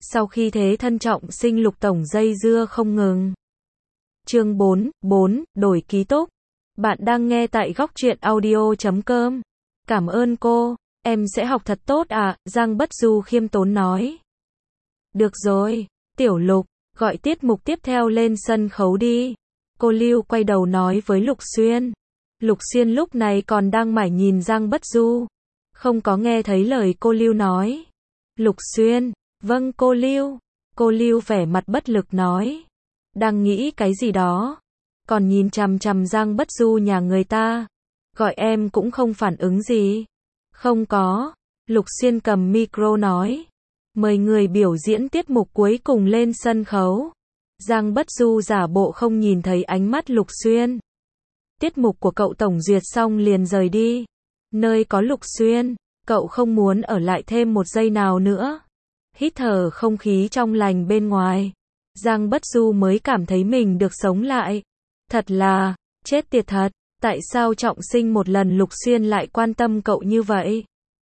Sau khi thế thân trọng sinh Lục tổng dây dưa không ngừng. Chương 4, đổi ký túc. Bạn đang nghe tại góc truyện audio.com. Cảm ơn cô, em sẽ học thật tốt ạ, Giang Bất Du khiêm tốn nói. Được rồi, Tiểu Lục, gọi tiết mục tiếp theo lên sân khấu đi. Cô Lưu quay đầu nói với Lục Xuyên. Lục Xuyên lúc này còn đang mải nhìn Giang Bất Du, không có nghe thấy lời cô Lưu nói. Lục Xuyên, vâng cô Lưu. Cô Lưu vẻ mặt bất lực nói. Đang nghĩ cái gì đó, còn nhìn chằm chằm Giang Bất Du nhà người ta. Gọi em cũng không phản ứng gì. Không có. Lục Xuyên cầm micro nói. Mời người biểu diễn tiết mục cuối cùng lên sân khấu. Giang Bất Du giả bộ không nhìn thấy ánh mắt Lục Xuyên. Tiết mục của cậu tổng duyệt xong liền rời đi. Nơi có Lục Xuyên, cậu không muốn ở lại thêm một giây nào nữa. Hít thở không khí trong lành bên ngoài, Giang Bất Du mới cảm thấy mình được sống lại. Thật là, chết tiệt thật, tại sao trọng sinh một lần Lục Xuyên lại quan tâm cậu như vậy?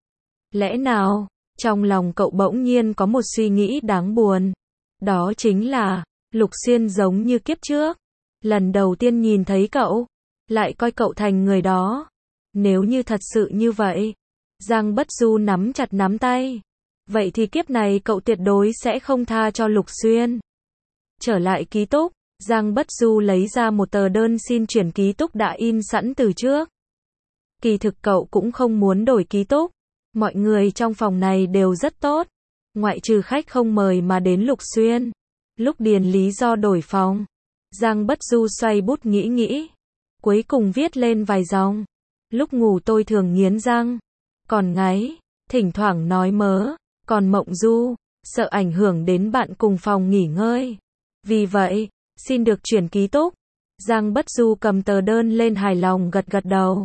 Lẽ nào, trong lòng cậu bỗng nhiên có một suy nghĩ đáng buồn. Đó chính là, Lục Xuyên giống như kiếp trước. Lần đầu tiên nhìn thấy cậu, lại coi cậu thành người đó. Nếu như thật sự như vậy, Giang Bất Du nắm chặt nắm tay. Vậy thì kiếp này cậu tuyệt đối sẽ không tha cho Lục Xuyên. Trở lại ký túc, Giang Bất Du lấy ra một tờ đơn xin chuyển ký túc đã in sẵn từ trước. Kỳ thực cậu cũng không muốn đổi ký túc. Mọi người trong phòng này đều rất tốt, ngoại trừ khách không mời mà đến Lục Xuyên. Lúc điền lý do đổi phòng, Giang Bất Du xoay bút nghĩ, cuối cùng viết lên vài dòng. Lúc ngủ tôi thường nghiến răng, còn ngáy, thỉnh thoảng nói mớ, còn mộng du, sợ ảnh hưởng đến bạn cùng phòng nghỉ ngơi. Vì vậy, xin được chuyển ký túc. Giang Bất Du cầm tờ đơn lên hài lòng gật gật đầu.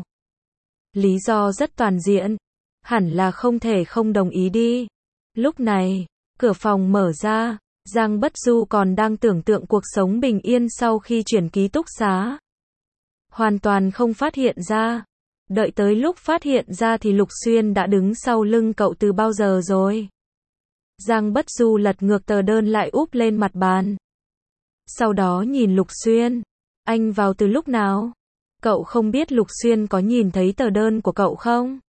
Lý do rất toàn diện, hẳn là không thể không đồng ý đi. Lúc này, cửa phòng mở ra, Giang Bất Du còn đang tưởng tượng cuộc sống bình yên sau khi chuyển ký túc xá. Hoàn toàn không phát hiện ra. Đợi tới lúc phát hiện ra thì Lục Xuyên đã đứng sau lưng cậu từ bao giờ rồi. Giang Bất Du lật ngược tờ đơn lại úp lên mặt bàn. Sau đó nhìn Lục Xuyên. Anh vào từ lúc nào? Cậu không biết Lục Xuyên có nhìn thấy tờ đơn của cậu không?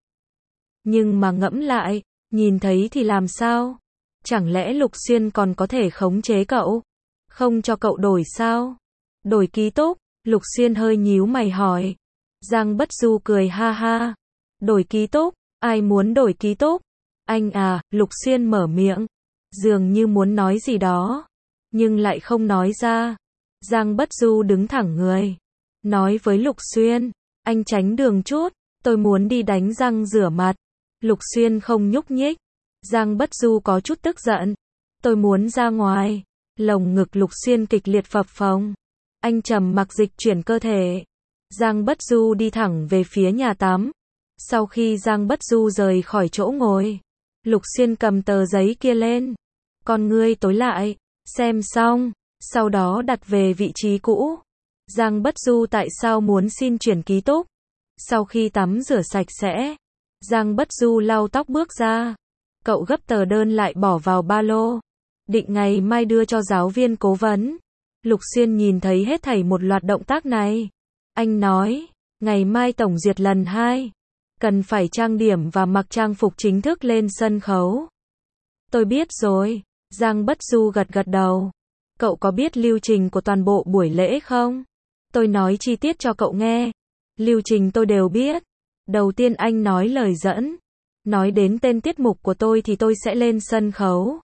Nhưng mà ngẫm lại, nhìn thấy thì làm sao? Chẳng lẽ Lục Xuyên còn có thể khống chế cậu? Không cho cậu đổi sao? Đổi ký túc? Lục Xuyên hơi nhíu mày hỏi. Giang Bất Du cười ha ha. Đổi ký túc? Ai muốn đổi ký túc? Anh à, Lục Xuyên mở miệng. Dường như muốn nói gì đó, nhưng lại không nói ra. Giang Bất Du đứng thẳng người. Nói với Lục Xuyên. Anh tránh đường chút, tôi muốn đi đánh răng rửa mặt. Lục Xuyên không nhúc nhích. Giang Bất Du có chút tức giận. Tôi muốn ra ngoài. Lồng ngực Lục Xuyên kịch liệt phập phồng. Anh trầm mặc dịch chuyển cơ thể. Giang Bất Du đi thẳng về phía nhà tắm. Sau khi Giang Bất Du rời khỏi chỗ ngồi, Lục Xuyên cầm tờ giấy kia lên. Con ngươi tối lại, xem xong, sau đó đặt về vị trí cũ. Giang Bất Du tại sao muốn xin chuyển ký túc? Sau khi tắm rửa sạch sẽ, Giang Bất Du lau tóc bước ra. Cậu gấp tờ đơn lại bỏ vào ba lô, định ngày mai đưa cho giáo viên cố vấn. Lục Xuyên nhìn thấy hết thảy một loạt động tác này. Anh nói, ngày mai tổng duyệt lần 2, cần phải trang điểm và mặc trang phục chính thức lên sân khấu. Tôi biết rồi. Giang Bất Du gật gật đầu. Cậu có biết lưu trình của toàn bộ buổi lễ không? Tôi nói chi tiết cho cậu nghe. Lưu trình tôi đều biết. Đầu tiên anh nói lời dẫn. Nói đến tên tiết mục của tôi thì tôi sẽ lên sân khấu.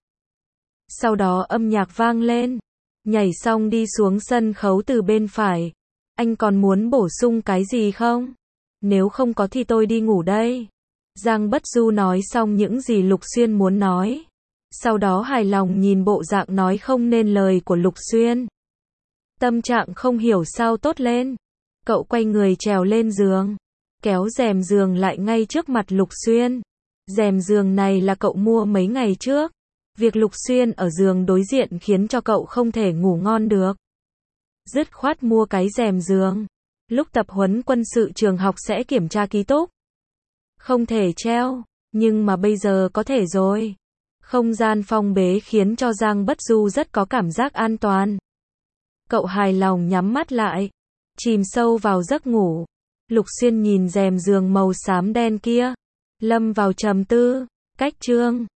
Sau đó âm nhạc vang lên. Nhảy xong đi xuống sân khấu từ bên phải. Anh còn muốn bổ sung cái gì không? Nếu không có thì tôi đi ngủ đây. Giang Bất Du nói xong những gì Lục Xuyên muốn nói. Sau đó hài lòng nhìn bộ dạng nói không nên lời của Lục Xuyên. Tâm trạng không hiểu sao tốt lên. Cậu quay người trèo lên giường, kéo rèm giường lại ngay trước mặt Lục Xuyên. Rèm giường này là cậu mua mấy ngày trước. Việc Lục Xuyên ở giường đối diện khiến cho cậu không thể ngủ ngon được. Dứt khoát mua cái rèm giường. Lúc tập huấn quân sự trường học sẽ kiểm tra ký túc. Không thể treo, nhưng mà bây giờ có thể rồi. Không gian phong bế khiến cho Giang Bất Du rất có cảm giác an toàn. Cậu hài lòng nhắm mắt lại, chìm sâu vào giấc ngủ. Lục Xuyên nhìn rèm giường màu xám đen kia, lâm vào trầm tư. Cách chương